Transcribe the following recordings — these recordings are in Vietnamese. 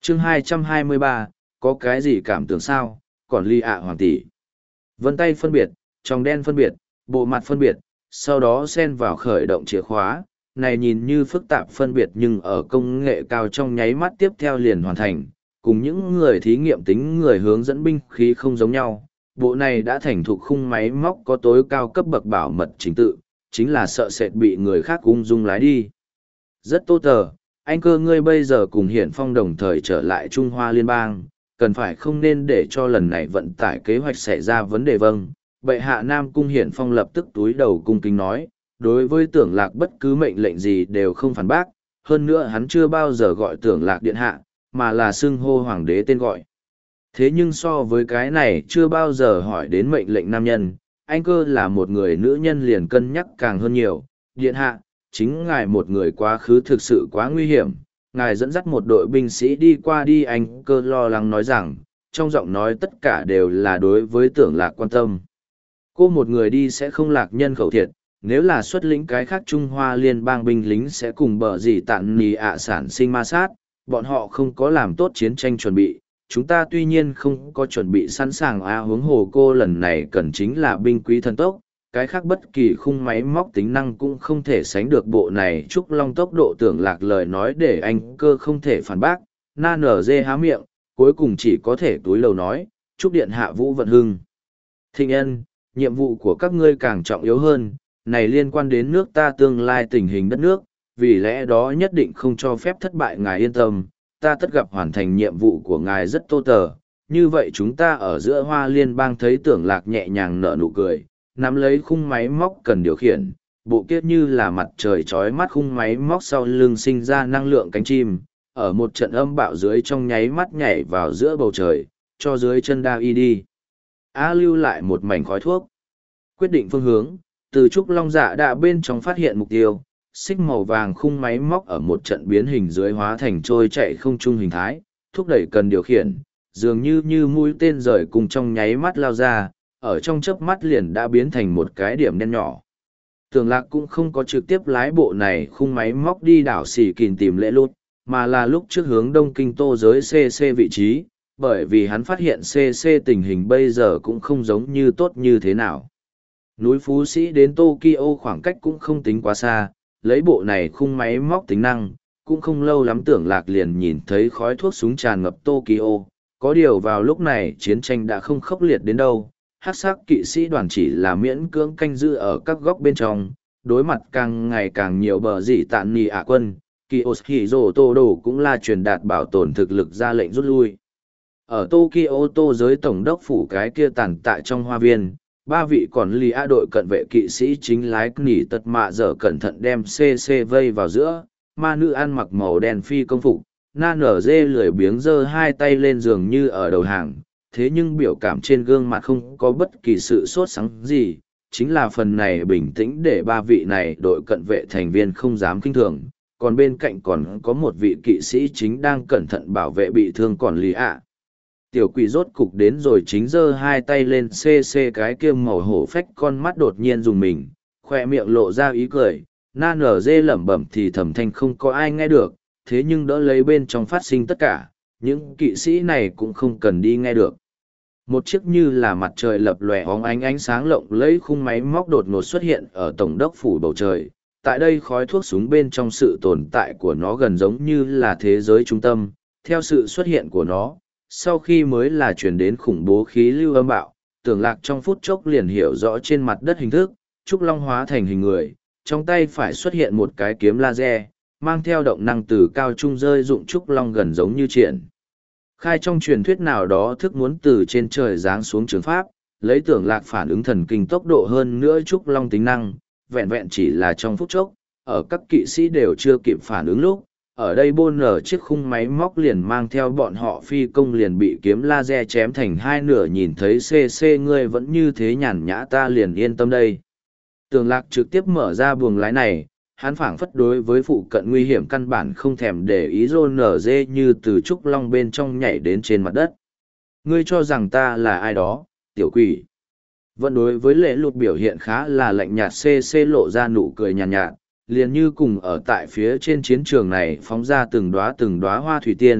chương 223, có cái gì cảm tưởng sao, còn ly ạ hoàng tỷ. Vân tay phân biệt, tròng đen phân biệt, bộ mặt phân biệt, sau đó xen vào khởi động chìa khóa, này nhìn như phức tạp phân biệt nhưng ở công nghệ cao trong nháy mắt tiếp theo liền hoàn thành, cùng những người thí nghiệm tính người hướng dẫn binh khí không giống nhau. Bộ này đã thành thục khung máy móc có tối cao cấp bậc bảo mật chính tự, chính là sợ sệt bị người khác ung dung lái đi. Rất tốt tờ, anh cơ ngươi bây giờ cùng Hiển Phong đồng thời trở lại Trung Hoa Liên bang, cần phải không nên để cho lần này vận tải kế hoạch xảy ra vấn đề vâng. Bệ hạ Nam Cung Hiển Phong lập tức túi đầu cung kính nói, đối với Tưởng Lạc bất cứ mệnh lệnh gì đều không phản bác, hơn nữa hắn chưa bao giờ gọi Tưởng Lạc điện hạ, mà là xưng hô hoàng đế tên gọi. Thế nhưng so với cái này chưa bao giờ hỏi đến mệnh lệnh nam nhân, anh cơ là một người nữ nhân liền cân nhắc càng hơn nhiều. Điện hạ, chính ngài một người quá khứ thực sự quá nguy hiểm, ngài dẫn dắt một đội binh sĩ đi qua đi, anh cơ lo lắng nói rằng, trong giọng nói tất cả đều là đối với Tưởng Lạc quan tâm. Cô một người đi sẽ không lạc nhân khẩu thiệt, nếu là xuất lĩnh cái khác Trung Hoa Liên bang binh lính sẽ cùng bờ gì tạn nì ạ sản sinh ma sát, bọn họ không có làm tốt chiến tranh chuẩn bị. Chúng ta tuy nhiên không có chuẩn bị sẵn sàng huống hồ cô lần này cần chính là binh quý thần tốc, cái khác bất kỳ khung máy móc tính năng cũng không thể sánh được bộ này. Trúc Long tốc độ Tưởng Lạc lời nói để anh cơ không thể phản bác, na nở dê há miệng, cuối cùng chỉ có thể túi lầu nói, chúc điện hạ Vũ vận hưng. Thịnh Ân, nhiệm vụ của các ngươi càng trọng yếu hơn, này liên quan đến nước ta tương lai tình hình đất nước, vì lẽ đó nhất định không cho phép thất bại, ngài yên tâm, ta tất gặp hoàn thành nhiệm vụ của ngài rất tô tờ. Như vậy chúng ta ở giữa Hoa Liên bang thấy Tưởng Lạc nhẹ nhàng nở nụ cười, nắm lấy khung máy móc cần điều khiển, bộ kiết như là mặt trời chói mắt khung máy móc sau lưng sinh ra năng lượng cánh chim, ở một trận âm bạo dưới trong nháy mắt nhảy vào giữa bầu trời, cho dưới chân đa y đi. Lưu lại một mảnh khói thuốc. Quyết định phương hướng, từ Trúc Long dạ đã bên trong phát hiện mục tiêu, xích màu vàng khung máy móc ở một trận biến hình dưới hóa thành trôi chạy không trung hình thái, thúc đẩy cần điều khiển, dường như mũi tên rời cùng trong nháy mắt lao ra, ở trong chớp mắt liền đã biến thành một cái điểm đen nhỏ. Tưởng Lạc cũng không có trực tiếp lái bộ này khung máy móc đi đảo Xỉ Kìn tìm lễ lút, mà là lúc trước hướng đông kinh tô giới CC vị trí, bởi vì hắn phát hiện CC tình hình bây giờ cũng không giống như tốt như thế nào. Núi Phú Sĩ đến Tokyo khoảng cách cũng không tính quá xa, lấy bộ này khung máy móc tính năng, cũng không lâu lắm Tưởng Lạc liền nhìn thấy khói thuốc súng tràn ngập Tokyo. Có điều vào lúc này chiến tranh đã không khốc liệt đến đâu, hắc sắc kỵ sĩ đoàn chỉ là miễn cưỡng canh giữ ở các góc bên trong, đối mặt càng ngày càng nhiều bờ dị tạn nì ạ quân, Kiyoshiro Todo cũng là truyền đạt bảo tồn thực lực ra lệnh rút lui. Ở Tokyo tô giới tổng đốc phủ cái kia tàn tại trong hoa viên, ba vị còn lì a đội cận vệ kỵ sĩ chính lái nỉ tật mạ dở cẩn thận đem CC vây vào giữa, ma nữ ăn mặc màu đen phi công phục, na nở dê lười biếng giơ hai tay lên giường như ở đầu hàng, thế nhưng biểu cảm trên gương mặt không có bất kỳ sự sốt sắng gì, chính là phần này bình tĩnh để ba vị này đội cận vệ thành viên không dám kinh thường, còn bên cạnh còn có một vị kỵ sĩ chính đang cẩn thận bảo vệ bị thương còn lì ạ. Tiểu quỷ rốt cục đến rồi chính giơ hai tay lên CC cái kia màu hổ phách con mắt đột nhiên dùng mình, khoe miệng lộ ra ý cười, na nở dê lẩm bẩm thì thầm thanh không có ai nghe được, thế nhưng đỡ lấy bên trong phát sinh tất cả, những kỵ sĩ này cũng không cần đi nghe được. Một chiếc như là mặt trời lập lòe óng ánh sáng lộng lẫy khung máy móc đột ngột xuất hiện ở tổng đốc phủ bầu trời, tại đây khói thuốc súng bên trong sự tồn tại của nó gần giống như là thế giới trung tâm, theo sự xuất hiện của nó. Sau khi mới là chuyển đến khủng bố khí lưu âm bạo, Tưởng Lạc trong phút chốc liền hiểu rõ trên mặt đất hình thức, Trúc Long hóa thành hình người, trong tay phải xuất hiện một cái kiếm laser, mang theo động năng từ cao trung rơi dụng Trúc Long gần giống như triển. Khai trong truyền thuyết nào đó thức muốn từ trên trời giáng xuống trường pháp, lấy Tưởng Lạc phản ứng thần kinh tốc độ hơn nữa Trúc Long tính năng, vẹn vẹn chỉ là trong phút chốc, ở các kỵ sĩ đều chưa kịp phản ứng lúc. Ở đây bôn ở chiếc khung máy móc liền mang theo bọn họ phi công liền bị kiếm laser chém thành hai nửa, nhìn thấy CC ngươi vẫn như thế nhàn nhã ta liền yên tâm đây. Tưởng Lạc trực tiếp mở ra buồng lái này, hắn phảng phất đối với phụ cận nguy hiểm căn bản không thèm để ý rôn nở dê như từ Trúc Long bên trong nhảy đến trên mặt đất. Ngươi cho rằng ta là ai đó, tiểu quỷ. Vẫn đối với lễ lụt biểu hiện khá là lạnh nhạt, CC lộ ra nụ cười nhàn nhạt, liền như cùng ở tại phía trên chiến trường này phóng ra từng đóa hoa thủy tiên,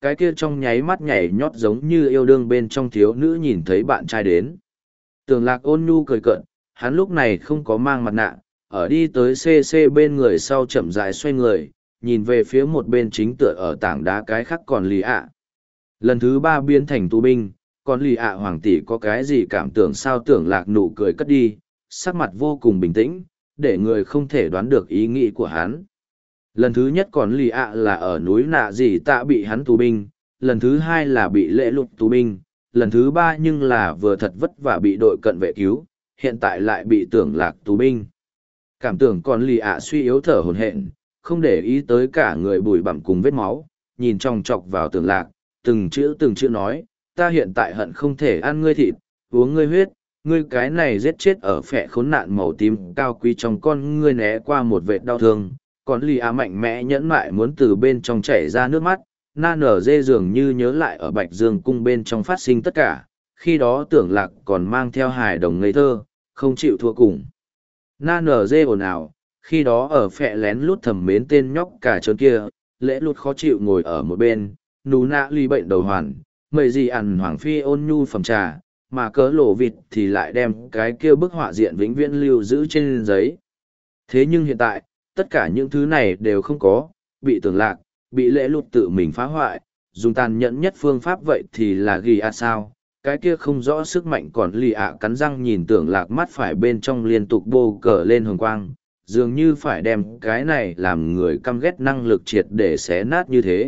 cái kia trong nháy mắt nhảy nhót giống như yêu đương bên trong thiếu nữ nhìn thấy bạn trai đến. Tưởng Lạc ôn nhu cười cợt, hắn lúc này không có mang mặt nạ, ở đi tới CC bên người sau chậm rãi xoay người, nhìn về phía một bên chính tựa ở tảng đá cái khác còn lì ạ. Lần thứ 3 biến thành tù binh, còn lì ạ hoàng tỷ có cái gì cảm tưởng sao? Tưởng Lạc nụ cười cất đi, sắc mặt vô cùng bình tĩnh, để người không thể đoán được ý nghĩ của hắn. Lần thứ nhất còn lì ạ là ở núi nạ gì tạ bị hắn tù binh, lần thứ 2 là bị lễ lục tù binh, lần thứ 3 nhưng là vừa thật vất vả bị đội cận vệ cứu, hiện tại lại bị Tưởng Lạc tù binh. Cảm tưởng còn lì ạ suy yếu thở hổn hển, không để ý tới cả người bụi bặm cùng vết máu, nhìn chòng chọc vào Tưởng Lạc, từng chữ nói, ta hiện tại hận không thể ăn ngươi thịt, uống ngươi huyết, ngươi cái này giết chết ở phệ khốn nạn màu tím cao quý trong con ngươi né qua một vệt đau thương, còn lì á mạnh mẽ nhẫn mại muốn từ bên trong chảy ra nước mắt, na nở dê dường như nhớ lại ở Bạch Dương cung bên trong phát sinh tất cả, khi đó Tưởng Lạc còn mang theo hài đồng ngây thơ, không chịu thua cùng. Na nở dê ồn ào, khi đó ở phệ lén lút thầm mến tên nhóc cả trơn kia, lễ lút khó chịu ngồi ở một bên, nú nạ ly bệnh đầu hoàn, mời gì ăn hoàng phi ôn nhu phẩm trà, mà cớ lộ vịt thì lại đem cái kia bức họa diện vĩnh viễn lưu giữ trên giấy. Thế nhưng hiện tại, tất cả những thứ này đều không có, bị Tưởng Lạc, bị lễ lụt tự mình phá hoại, dùng tàn nhẫn nhất phương pháp vậy thì là ghi à sao, cái kia không rõ sức mạnh còn lì ạ cắn răng nhìn Tưởng Lạc mắt phải bên trong liên tục bô cờ lên hồng quang, dường như phải đem cái này làm người căm ghét năng lực triệt để xé nát như thế.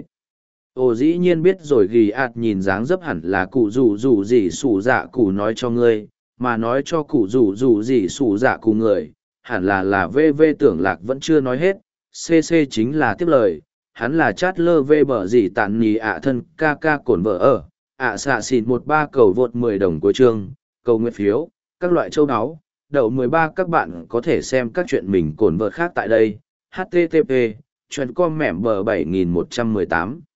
Ồ dĩ nhiên biết rồi ghi ạt nhìn dáng dấp hẳn là cụ rủ gì sủ dạ cụ nói cho ngươi, mà nói cho cụ rủ gì sủ dạ cụ người, hẳn là VV Tưởng Lạc vẫn chưa nói hết, CC chính là tiếp lời, hắn là chát lơ vê bở gì tàn nhì ạ thân ca ca cổn vợ ở, ạ xạ xịn 13 cầu vượt 10 đồng cuối chương, cầu nguyện phiếu, các loại châu áo, đậu 13 các bạn có thể xem các chuyện mình cổn vợ khác tại đây, http, chuyện com mẻm bờ 7118.